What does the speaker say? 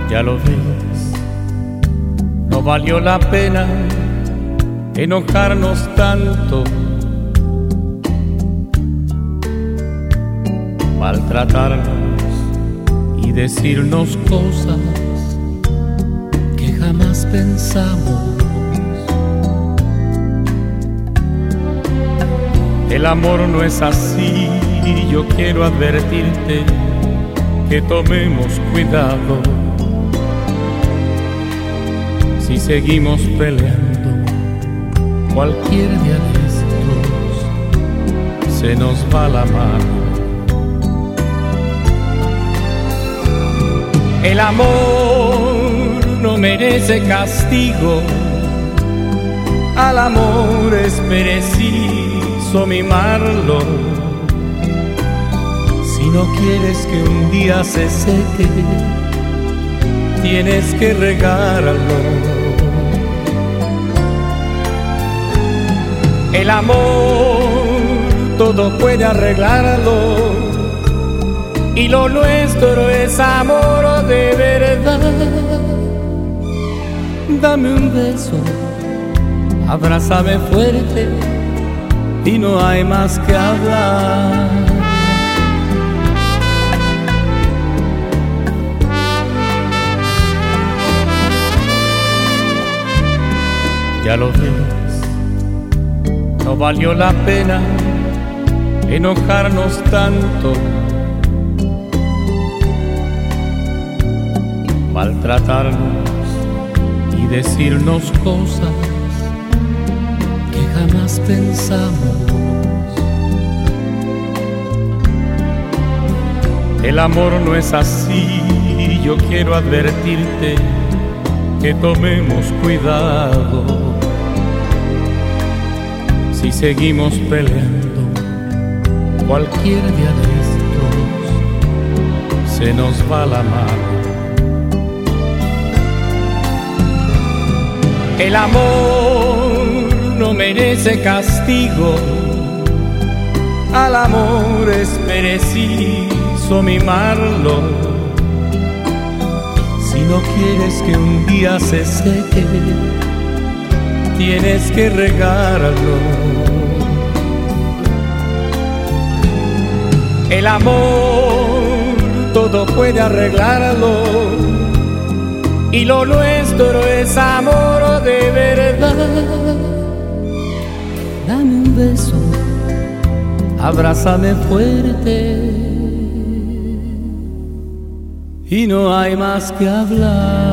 Ya lo ves, no valió la pena enojarnos tanto, maltratarnos y decirnos cosas que jamás pensamos. El amor no es así y yo quiero advertirte que tomemos cuidado. Si seguimos peleando, cualquier día de estos se nos va la mano. El amor no merece castigo, al amor es preciso mimarlo. Si no quieres que un día se seque, tienes que regarlo. El amor todo puede arreglarlo, y lo nuestro es amor de verdad. Dame un beso, abrázame fuerte y no hay más que hablar. Ya lo ves, no valió la pena enojarnos tanto, maltratarnos y decirnos cosas que jamás pensamos. El amor no es así y yo quiero advertirte que tomemos cuidado. Si seguimos peleando, cualquier día de estos se nos va la mano. El amor no merece castigo, al amor es preciso mimarlo. Si no quieres que un día se seque, tienes que regarlo. El amor todo puede arreglarlo, y lo nuestro es amor de verdad. Dame un beso, abrázame fuerte y no hay más que hablar.